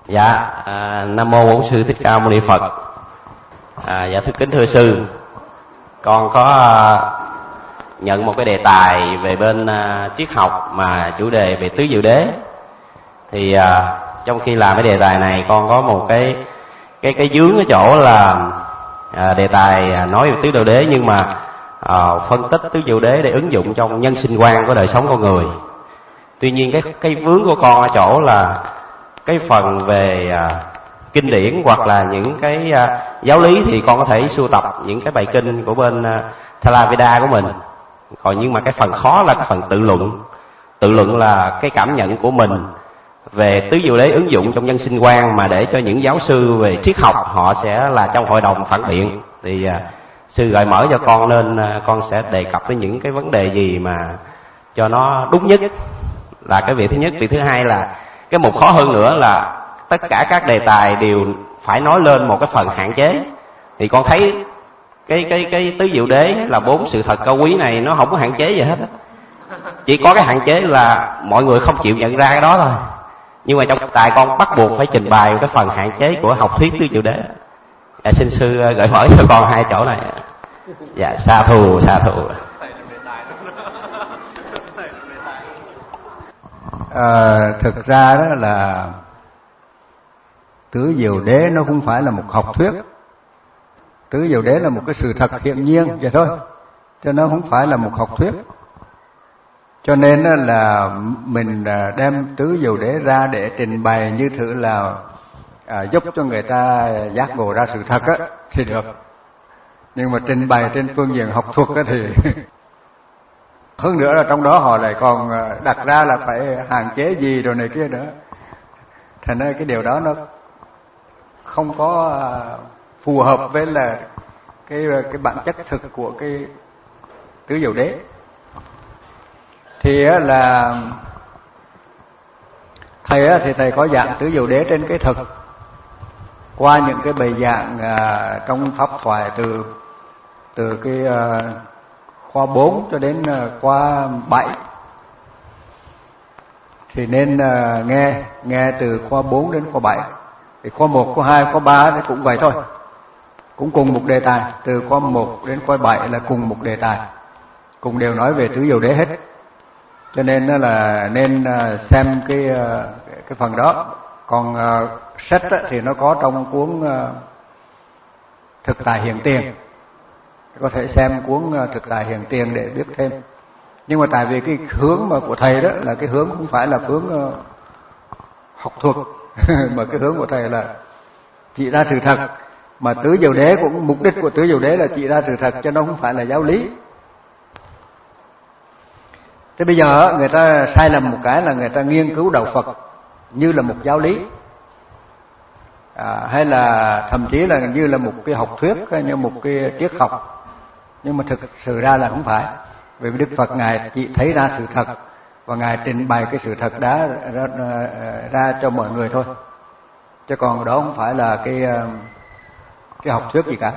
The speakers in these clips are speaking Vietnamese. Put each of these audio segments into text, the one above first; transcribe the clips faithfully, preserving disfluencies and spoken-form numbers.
Dạ, à, Nam mô Bổn Sư Thích Ca Mâu Ni Phật. À, dạ thưa kính thưa sư, con có à, nhận một cái đề tài về bên à, triết học mà chủ đề về tứ diệu đế. Thì à, trong khi làm cái đề tài này, con có một cái cái cái vướng ở chỗ là à, đề tài nói về tứ diệu đế, nhưng mà à, phân tích tứ diệu đế để ứng dụng trong nhân sinh quan của đời sống con người. Tuy nhiên cái cái vướng của con ở chỗ là cái phần về à, kinh điển hoặc là những cái à, giáo lý thì con có thể sưu tập những cái bài kinh của bên à, Theravada của mình. Còn nhưng mà cái phần khó là cái phần tự luận. Tự luận là cái cảm nhận của mình về tứ diệu đế ứng dụng trong nhân sinh quan, mà để cho những giáo sư về triết học họ sẽ là trong hội đồng phản biện. Thì à, sư gợi mở cho con, nên à, con sẽ đề cập tới những cái vấn đề gì mà cho nó đúng nhất, là cái việc thứ nhất. Việc thứ hai là cái mục khó hơn nữa là tất cả các đề tài đều phải nói lên một cái phần hạn chế. Thì con thấy cái cái cái tứ diệu đế là bốn sự thật cao quý này nó không có hạn chế gì hết. Chỉ có cái hạn chế là mọi người không chịu nhận ra cái đó thôi. Nhưng mà trong tài con bắt buộc phải trình bày cái phần hạn chế của học thuyết tứ diệu đế. Dạ, xin sư gợi mở cho con hai chỗ này. Dạ, sa thù sa thù. À, thực ra đó là tứ diệu đế nó không phải là một học thuyết. Tứ diệu đế là một cái sự thật hiện nhiên vậy thôi, cho nó không phải là một học thuyết. Cho nên là mình đem tứ diệu đế ra để trình bày như thử là à, giúp cho người ta giác ngộ ra sự thật á, thì được. Nhưng mà trình bày trên phương diện học thuật á thì hơn nữa là trong đó họ lại còn đặt ra là phải hạn chế gì rồi này kia nữa. Thành ra cái điều đó nó không có phù hợp với là cái cái bản chất thực của cái tứ diệu đế. Thì là thầy thì thầy có dạng tứ diệu đế trên cái thực qua những cái bài giảng trong pháp thoại từ từ cái khoa bốn cho đến khoa bảy. Thì nên nghe nghe từ khoa bốn đến khoa bảy. Thì khoa một, khoa hai, khoa ba thì cũng vậy thôi. Cũng cùng một đề tài, từ khoa một đến khoa bảy là cùng một đề tài. Cùng đều nói về tứ diệu đế hết. Cho nên là nên xem cái cái phần đó. Còn sách thì nó có trong cuốn Thực tại hiện tiền. Có thể xem cuốn Thực tại hiện tiền để biết thêm. Nhưng mà tại vì cái hướng mà của thầy đó là cái hướng không phải là hướng học thuật mà cái hướng của thầy là chỉ ra sự thật. Mà tứ diệu đế cũng, mục đích của tứ diệu đế là chỉ ra sự thật, cho nó không phải là giáo lý. Thế bây giờ người ta sai lầm một cái là người ta nghiên cứu đạo Phật như là một giáo lý, à, hay là thậm chí là như là một cái học thuyết, như một cái triết học. Nhưng mà thực sự ra là không phải. Vì Đức Phật Ngài chỉ thấy ra sự thật và Ngài trình bày cái sự thật đó ra, ra, ra cho mọi người thôi. Chứ còn đó không phải là cái cái học thuyết gì cả.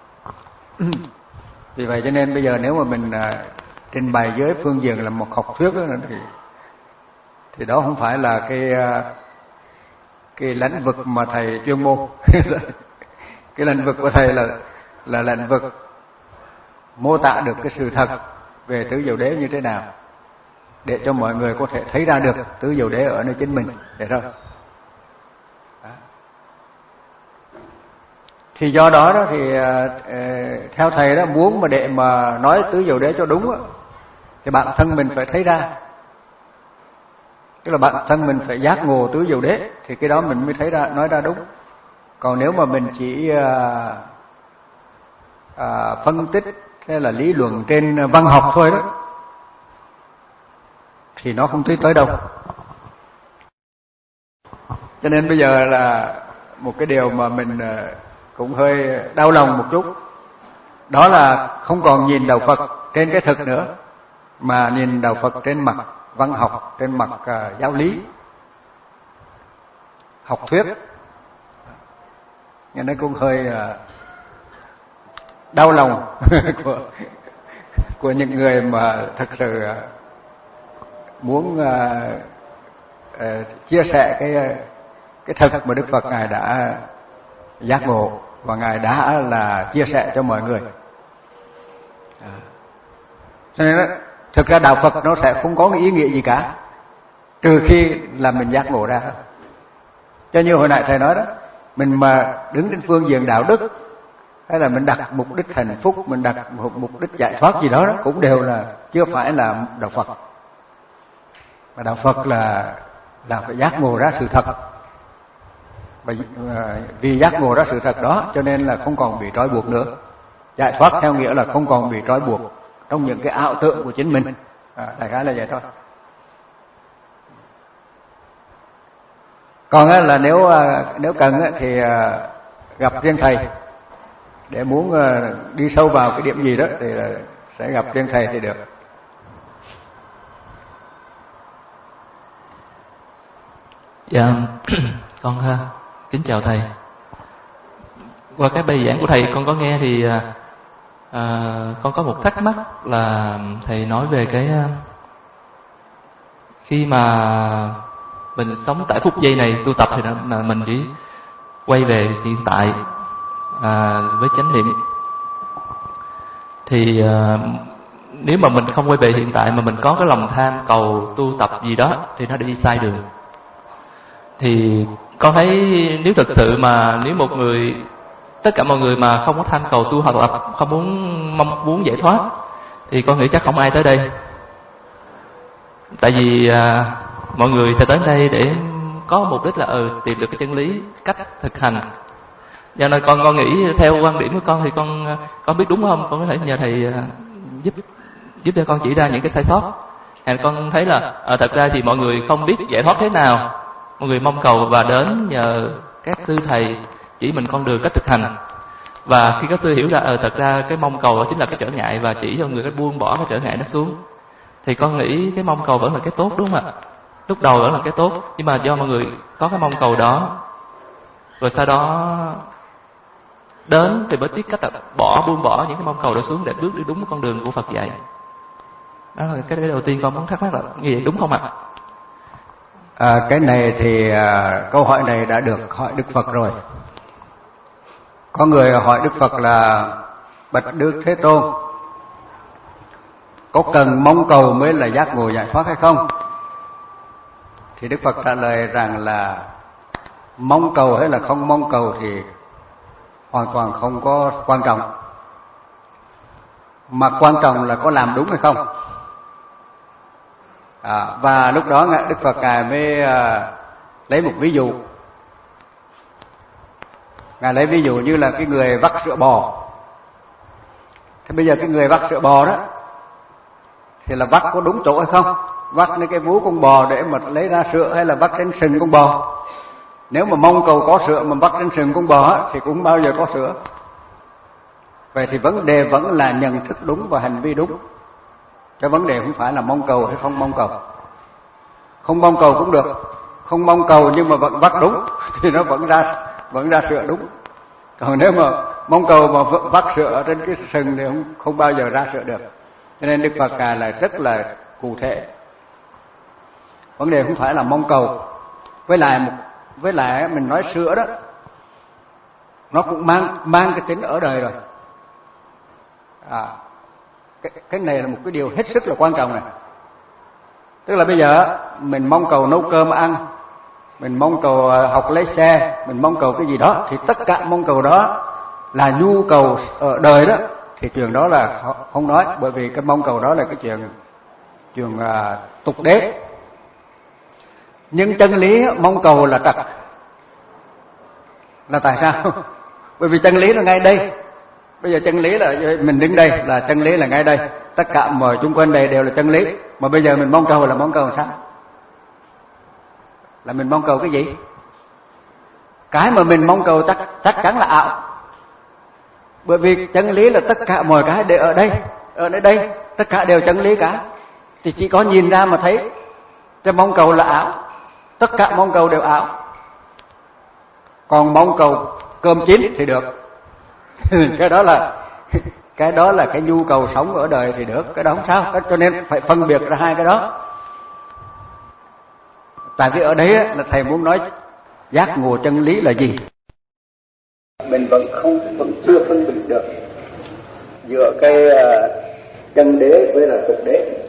Vì vậy cho nên bây giờ nếu mà mình trình bày dưới phương diện là một học thuyết đó, thì thì đó không phải là cái cái lĩnh vực mà thầy chuyên môn. Cái lĩnh vực của thầy là là lĩnh vực mô tả được cái sự thật về tứ diệu đế như thế nào, để cho mọi người có thể thấy ra được tứ diệu đế ở nơi chính mình, để thôi. Thì do đó đó thì theo thầy đó, muốn mà để mà nói tứ diệu đế cho đúng đó, thì bản thân mình phải thấy ra. Tức là bản thân mình phải giác ngộ tứ diệu đế, thì cái đó mình mới thấy ra, nói ra đúng. Còn nếu mà mình chỉ à, à, phân tích hay là lý luận trên văn học thôi đó, thì nó không tới tới đâu. Cho nên bây giờ là một cái điều mà mình cũng hơi đau lòng một chút, đó là không còn nhìn đạo Phật trên cái thực nữa, mà nhìn đạo Phật trên mặt văn học, trên mặt uh, giáo lý, học thuyết. Nhưng nó cũng hơi uh, đau lòng của của những người mà thật sự uh, muốn uh, uh, chia sẻ cái cái thực mà Đức Phật Ngài đã giác ngộ và Ngài đã là chia sẻ cho mọi người. À. Cho nên đó, thực ra đạo Phật nó sẽ không có cái ý nghĩa gì cả, trừ khi là mình giác ngộ ra. Cho như hồi nãy thầy nói đó, mình mà đứng trên phương diện đạo đức, hay là mình đặt mục đích hạnh phúc, mình đặt một mục đích giải thoát gì đó, đó cũng đều là chưa phải là đạo Phật. Mà đạo Phật là là phải giác ngộ ra sự thật. Và vì giác ngộ ra sự thật đó cho nên là không còn bị trói buộc nữa. Giải thoát theo nghĩa là không còn bị trói buộc trong những cái ảo tưởng của chính mình. À, đại khái là vậy thôi. Còn là nếu nếu cần thì gặp riêng thầy để muốn đi sâu vào cái điểm gì đó thì sẽ gặp riêng thầy thì được. Dạ, con kính chào thầy. Qua cái bài giảng của thầy con có nghe thì à, con có một thắc mắc là thầy nói về cái khi mà mình sống tại phút giây này tu tập thì là mình chỉ quay về hiện tại à, với chánh niệm. Thì à, nếu mà mình không quay về hiện tại mà mình có cái lòng tham cầu tu tập gì đó thì nó đi sai đường. Thì con thấy nếu thực sự mà nếu một người, tất cả mọi người mà không có tham cầu tu học tập, không muốn mong muốn giải thoát, thì con nghĩ chắc không ai tới đây. Tại vì à, mọi người sẽ tới đây để có mục đích là ừ, tìm được cái chân lý, cách thực hành. Cho nên con con nghĩ theo quan điểm của con thì con con biết đúng không? Con có thể nhờ thầy giúp giúp cho con chỉ ra những cái sai sót. Thì con thấy là à, thật ra thì mọi người không biết giải thoát thế nào. Mọi người mong cầu và đến nhờ các sư thầy chỉ mình con đường cách thực hành. Và khi các sư hiểu ra ờ thật ra cái mong cầu đó chính là cái trở ngại và chỉ cho người cái buông bỏ cái trở ngại nó xuống, thì con nghĩ cái mong cầu vẫn là cái tốt, đúng không ạ? Lúc đầu vẫn là cái tốt, nhưng mà do mọi người có cái mong cầu đó, rồi sau đó đến thì mới biết cách là bỏ buông bỏ những cái mong cầu đó xuống để bước đi đúng con đường của Phật dạy. Đó là cái đầu tiên con muốn thắc mắc là như vậy đúng không ạ? À, cái này thì à, câu hỏi này đã được hỏi Đức Phật rồi. Có người hỏi Đức Phật là bạch Đức Thế Tôn, có cần mong cầu mới là giác ngộ giải thoát hay không? Thì Đức Phật trả lời rằng là mong cầu hay là không mong cầu thì hoàn toàn không có quan trọng, mà quan trọng là có làm đúng hay không. À, và lúc đó Đức Phật Ngài mới à, lấy một ví dụ. Ngài lấy ví dụ như là cái người vắt sữa bò. Thế bây giờ cái người vắt sữa bò đó thì là vắt có đúng chỗ hay không? Vắt lên cái vú con bò để mà lấy ra sữa, hay là vắt trên sừng con bò? Nếu mà mong cầu có sữa mà vắt trên sừng con bò thì cũng bao giờ có sữa. Vậy thì vấn đề vẫn là nhận thức đúng và hành vi đúng. Cái vấn đề không phải là mong cầu hay không mong cầu. Không mong cầu cũng được, không mong cầu nhưng mà vẫn vắt đúng thì nó vẫn ra vẫn ra sữa đúng. Còn nếu mà mong cầu mà vắt sữa trên cái sừng thì không, không bao giờ ra sữa được. Cho nên Đức Phật Ngài là rất là cụ thể. Vấn đề không phải là mong cầu. Với lại một với lại mình nói sữa đó, nó cũng mang mang cái tính ở đời rồi. À, cái, cái này là một cái điều hết sức là quan trọng này. Tức là bây giờ mình mong cầu nấu cơm ăn, mình mong cầu học lấy xe, mình mong cầu cái gì đó, thì tất cả mong cầu đó là nhu cầu ở đời đó, thì chuyện đó là không nói, bởi vì cái mong cầu đó là cái chuyện chuyện uh, tục đế. Nhưng chân lý mong cầu là trật. Là tại sao? Bởi vì chân lý là ngay đây. Bây giờ chân lý là mình đứng đây, là chân lý là ngay đây. Tất cả mọi chung quanh đây đều là chân lý. Mà bây giờ mình mong cầu là mong cầu làm sao? Là mình mong cầu cái gì? Cái mà mình mong cầu chắc, chắc chắn là ảo. Bởi vì chân lý là tất cả mọi cái đều ở đây. Ở nơi đây, tất cả đều chân lý cả. Thì chỉ có nhìn ra mà thấy cái mong cầu là ảo. Tất cả mong cầu đều ảo. Còn mong cầu cơm chín thì được. Cái đó là cái đó là cái nhu cầu sống ở đời thì được, cái đó không sao. Cho nên phải phân biệt ra hai cái đó. Tại vì ở đấy là thầy muốn nói giác ngộ chân lý là gì. Mình vẫn không vẫn chưa phân biệt được giữa cái chân đế với là thực đế.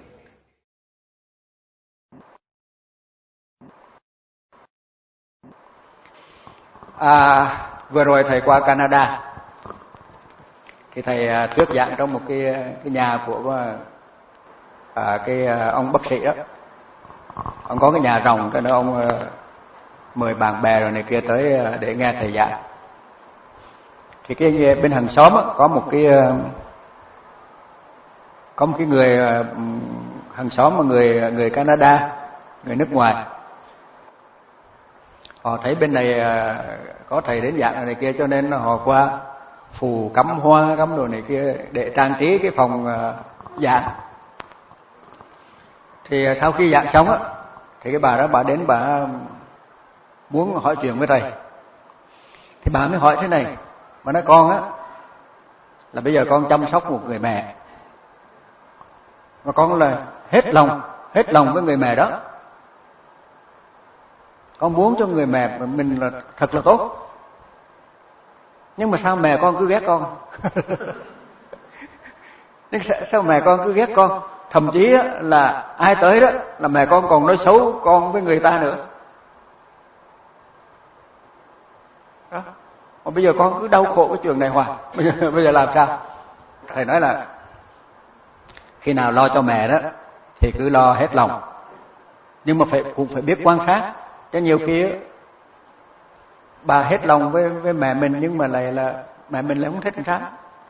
À, vừa rồi thầy qua Canada thì thầy thuyết giảng trong một cái cái nhà của à, cái ông bác sĩ đó. Ông có cái nhà rồng, cho nên ông mời bạn bè rồi này kia tới để nghe thầy giảng. Thì cái bên hàng xóm á, có một cái có một cái người hàng xóm mà người người Canada, người nước ngoài. Họ thấy bên này có thầy đến giảng này kia, cho nên họ qua phù cắm hoa cắm đồ này kia để trang trí cái phòng giảng. Thì sau khi giảng xong á, thì cái bà đó bà đến bà muốn hỏi chuyện với thầy. Thì bà mới hỏi thế này, bà nói con á là bây giờ con chăm sóc một người mẹ, mà con là hết lòng hết lòng với người mẹ đó, con muốn cho người mẹ mình là thật là tốt, nhưng mà sao mẹ con cứ ghét con? Nhưng sao mẹ con cứ ghét con? Thậm chí là ai tới đó là mẹ con còn nói xấu con với người ta nữa. Đó. Mà bây giờ con cứ đau khổ cái chuyện này hoài, bây giờ, bây giờ làm sao? Thầy nói là khi nào lo cho mẹ đó thì cứ lo hết lòng, nhưng mà phải cũng phải biết quan sát. Chứ nhiều khi bà hết lòng với với mẹ mình, nhưng mà lại là mẹ mình lại không thích làm sao?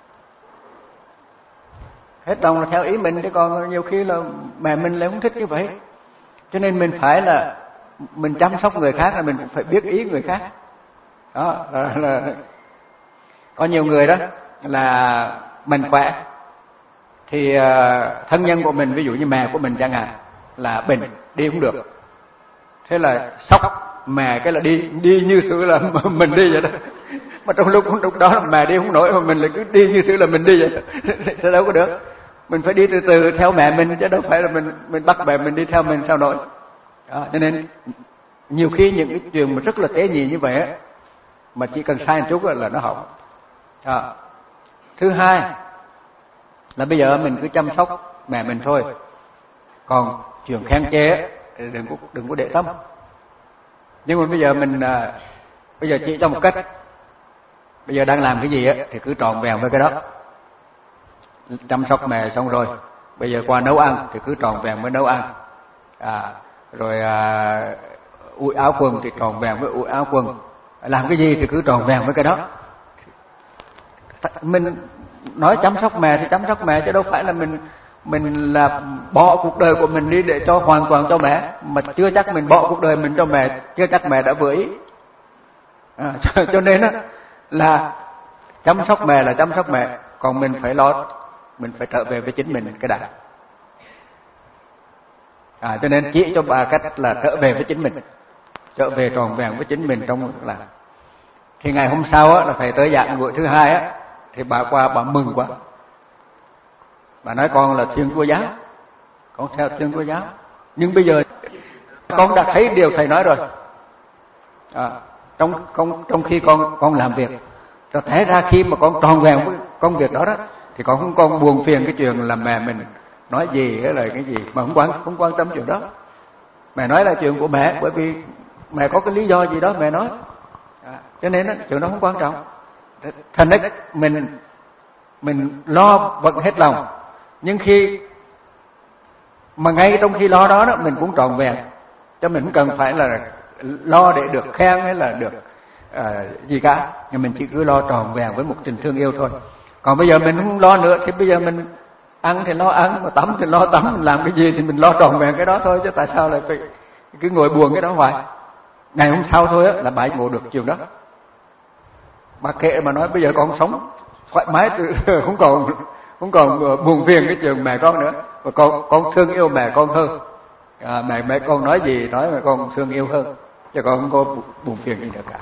Hết lòng là theo ý mình, chứ còn nhiều khi là mẹ mình lại không thích như vậy. Cho nên mình phải là mình chăm sóc người khác là mình cũng phải biết ý người khác. Đó là, là có nhiều người đó là mình khỏe thì thân nhân của mình, ví dụ như mẹ của mình chẳng hạn, là bệnh đi không được, thế là sốc mẹ cái là đi đi như sự là mình đi vậy đó. Mà trong lúc lúc đó mẹ đi không nổi mà mình lại cứ đi như sự là mình đi vậy đó. Thế đâu có được. Mình phải đi từ từ theo mẹ mình, chứ đâu phải là mình mình bắt mẹ mình đi theo mình sao nổi. Đó, cho nên nhiều khi những cái chuyện mà rất là tế nhị như vậy á, mà chỉ cần sai một chút là nó hỏng. Đó. Thứ hai là bây giờ mình cứ chăm sóc mẹ mình thôi, còn chuyện khen chê đừng có đừng có để tâm. Nhưng mà bây giờ mình à, bây giờ chỉ cho một cách, bây giờ đang làm cái gì á thì cứ trọn vẹn với cái đó. Chăm sóc mẹ xong rồi, bây giờ qua nấu ăn thì cứ trọn vẹn với nấu ăn. À, rồi à, ủi áo quần thì trọn vẹn với ủi áo quần. Làm cái gì thì cứ trọn vẹn với cái đó. Mình nói chăm sóc mẹ thì chăm sóc mẹ, chứ đâu phải là mình mình là bỏ cuộc đời của mình đi để cho hoàn toàn cho mẹ, mà chưa chắc mình bỏ cuộc đời mình cho mẹ, chưa chắc mẹ đã vừa ý. À, cho, cho nên á là chăm sóc mẹ là chăm sóc mẹ, còn mình phải lo, mình phải trở về với chính mình cái đã. À, cho nên chỉ cho bà cách là trở về với chính mình, trở về tròn vẹn với chính mình trong là. Thì ngày hôm sau á là thầy tới giảng buổi thứ hai á, thì bà qua bà mừng quá. Bà nói con là Thiên Chúa giáo, con theo Thiên Chúa giáo, nhưng bây giờ con đã thấy điều thầy nói rồi. À, trong trong trong khi con con làm việc, cho thấy ra khi mà con tròn vẹn với công việc đó đó, thì con không còn buồn phiền cái chuyện là mẹ mình nói gì hay là cái gì, mà không quan không quan tâm chuyện đó. Mẹ nói là chuyện của mẹ, bởi vì mẹ có cái lý do gì đó mẹ nói. À, cho nên đó, chuyện đó không quan trọng. Thành ra mình mình lo vẫn hết lòng, nhưng khi mà ngay trong khi lo đó đó mình cũng trọn vẹn, cho mình không cần phải là lo để được khen hay là được à, gì cả, nhưng mình chỉ cứ lo trọn vẹn với một tình thương yêu thôi. Còn bây giờ mình không lo nữa thì bây giờ mình ăn thì lo ăn, mà tắm thì lo tắm, mình làm cái gì thì mình lo trọn vẹn cái đó thôi, chứ tại sao lại phải cứ ngồi buồn cái đó hoài. Ngày hôm sau thôi á là bà ngộ được chuyện đó. Bà kệ mà nói bây giờ con sống thoải mái, không còn không còn buồn phiền cái chuyện mẹ con nữa, mà con con thương yêu mẹ con hơn. À, mẹ mẹ con nói gì nói mẹ con thương yêu hơn, chứ con không có buồn phiền gì nữa cả.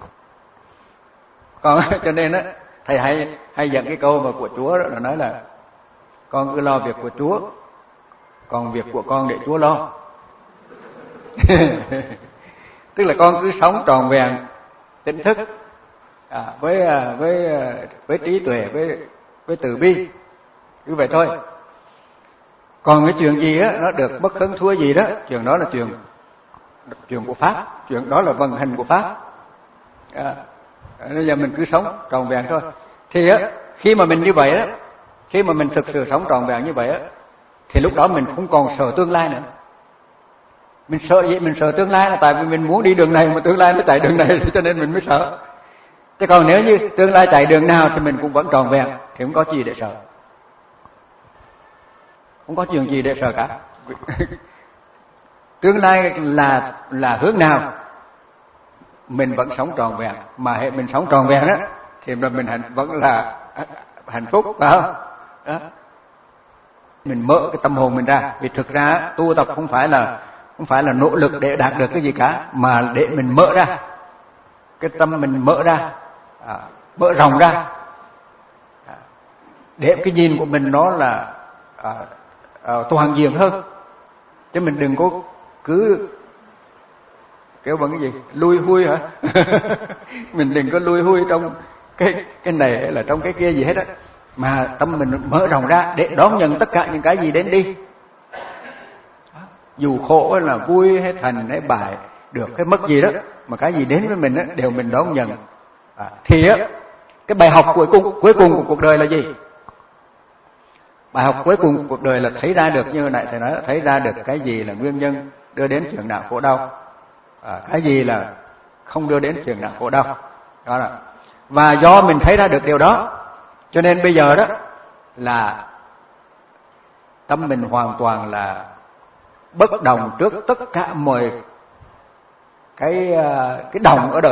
Còn cho nên á thầy hay hay dẫn cái câu mà của Chúa đó là nói là con cứ lo việc của Chúa, còn việc của con để Chúa lo. tức là con cứ sống tròn vẹn tỉnh thức, à, với với với trí tuệ, với với từ bi, cứ vậy thôi. Còn cái chuyện gì á nó được bất hứng thua gì đó, chuyện đó là chuyện chuyện của pháp, chuyện đó là vận hành của pháp. À, bây giờ mình cứ sống tròn vẹn thôi. Thì á khi mà mình như vậy á, khi mà mình thực sự sống tròn vẹn như vậy á, thì lúc đó mình không còn sợ tương lai nữa. Mình sợ gì? Mình sợ tương lai là tại vì mình muốn đi đường này mà tương lai nó chạy đường này, cho nên mình mới sợ. Chứ còn nếu như tương lai chạy đường nào thì mình cũng vẫn tròn vẹn, thì không có gì để sợ, không có chuyện gì để sợ cả. Tương lai là là hướng nào mình vẫn sống tròn vẹn, mà hệ mình sống tròn vẹn đó thì mình hạnh vẫn là hạnh phúc, phải không? Đó. Mình mở cái tâm hồn mình ra, vì thực ra tu tập không phải là không phải là nỗ lực để đạt được cái gì cả, mà để mình mở ra cái tâm mình, mở ra, à, mở rộng ra, à, để cái nhìn của mình nó là à, à, toàn diện hơn, chứ mình đừng có cứ kêu bằng cái gì lui hui hả? Mình đừng có lui hui trong cái cái này hay là trong cái kia gì hết á, mà tâm mình mở rộng ra để đón nhận tất cả những cái gì đến đi, dù khổ hay là vui hay thành hay bại, được hay mất gì đó, mà cái gì đến với mình á đều mình đón nhận. À, thì á cái bài học cuối cùng cuối cùng của cuộc đời là gì? Bài học cuối cùng của cuộc đời là thấy ra được, như hồi nãy thầy nói, thấy ra được cái gì là nguyên nhân đưa đến chuyện nào khổ đau, à, cái gì là không đưa đến chuyện nào khổ đau. Đó là, và do mình thấy ra được điều đó, cho nên bây giờ đó là tâm mình hoàn toàn là bất động trước tất cả mọi cái cái động ở đời.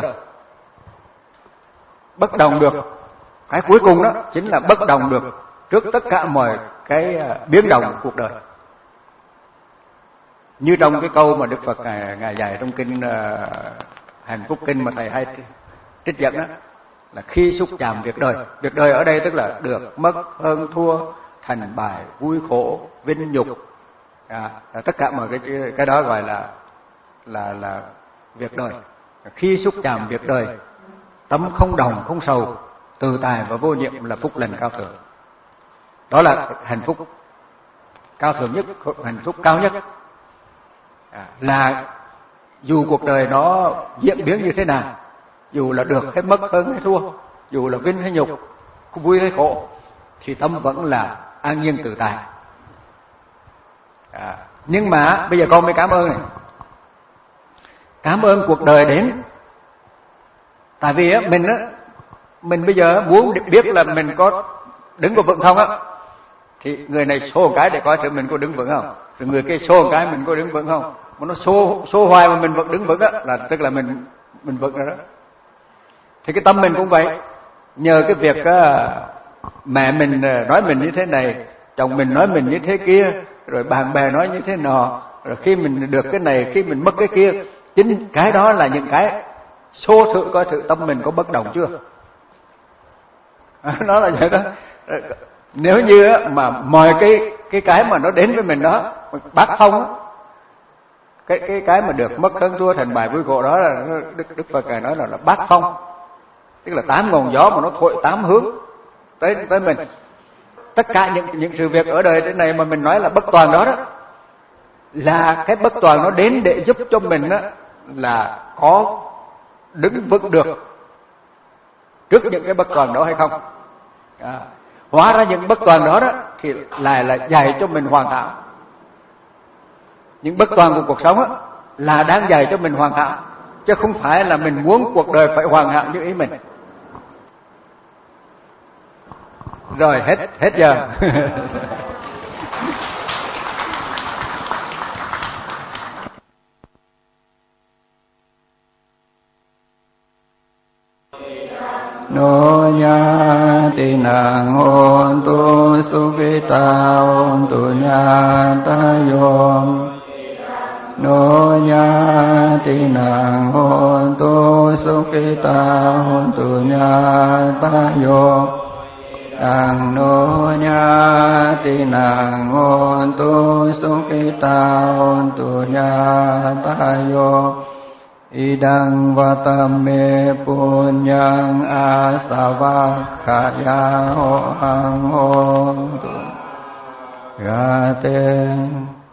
Bất động được, cái cuối cùng đó chính là bất động được trước tất cả mọi cái biến động của cuộc đời. Như trong cái câu mà Đức Phật ngài, ngài dạy trong kinh uh, Hạnh Phúc Kinh mà thầy hay trích dẫn đó, là khi xúc chạm việc đời. Việc đời ở đây tức là được, mất, hơn, thua, thành bại, vui khổ, vinh nhục, à, tất cả mọi cái cái đó gọi là là là việc đời. Khi xúc chạm việc đời, tâm không đồng không sầu, tự tại và vô nhiệm là phúc lành cao thượng. Đó là hạnh phúc cao thượng nhất, hạnh phúc cao nhất. À, là dù cuộc đời nó diễn biến như thế nào, dù là được hay mất, hơn hay thua, dù là vinh hay nhục, vui hay khổ, thì tâm vẫn là an nhiên tự tại. À, nhưng mà bây giờ con mới cảm ơn này, cảm ơn cuộc đời đến. Tại vì á, mình á, mình bây giờ muốn biết là mình có đứng có vững không á, thì người này xô một cái để coi thử mình có đứng vững không, rồi người kia xô một cái mình có đứng vững không. Mà nó xô xô hoài mà mình vẫn đứng vững á, là tức là mình mình vững rồi đó. Thì cái tâm mình cũng vậy. Nhờ cái việc á, mẹ mình nói mình như thế này, chồng mình nói mình như thế kia, rồi bạn bè nói như thế nọ, rồi khi mình được cái này, khi mình mất cái kia, chính cái đó là những cái xô thử coi thử tâm mình có bất động chưa. Nó là vậy đó. Nếu như mà mọi cái cái cái mà nó đến với mình đó bác không, cái cái cái mà được mất hơn thua thành bại vui khổ đó là Đức Đức Phật ngài nói là, là bát phong, tức là tám ngọn gió mà nó thổi tám hướng tới tới mình. Tất cả những những sự việc ở đời thế này mà mình nói là bất toàn đó đó, là cái bất toàn nó đến để giúp cho mình đó là có đứng vững được trước những cái bất toàn đó hay không. À, hóa ra những bất toàn đó đó thì lại là dạy cho mình hoàn hảo. Những bất toàn của cuộc sống á là đang dạy cho mình hoàn hảo, chứ không phải là mình muốn cuộc đời phải hoàn hảo như ý mình. Rồi hết hết giờ. Nô nha tỳ nàng hôn tu sukita hôn tu nha ta yom. Nô nha tỳ nàng hôn tu sukita hôn tu nha ta yom. Ang nô nha tỳ nàng hôn tu sukita hôn tu nha ta yom. Idang vatame punyang asavakkhaya hoang hontu. Gate